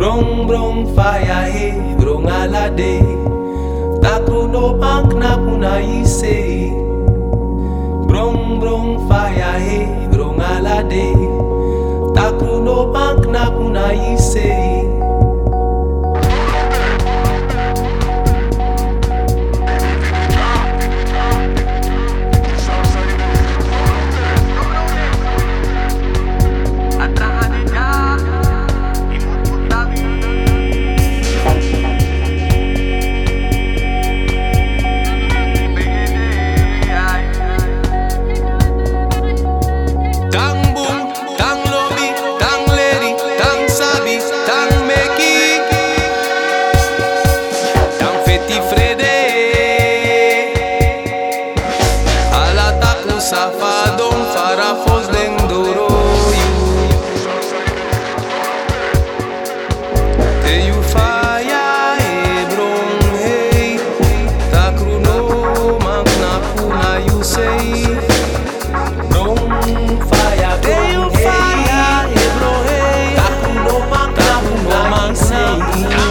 Brong brong fire he brong alade Takru no bank na puna ise Brong brong fire he brong alade Takru no bank na puna ise Safadong farafos deng doroyu Te you fire brong hey Takru no magna puna you say Brong fire te you fire brong hey Takru no magna puna you say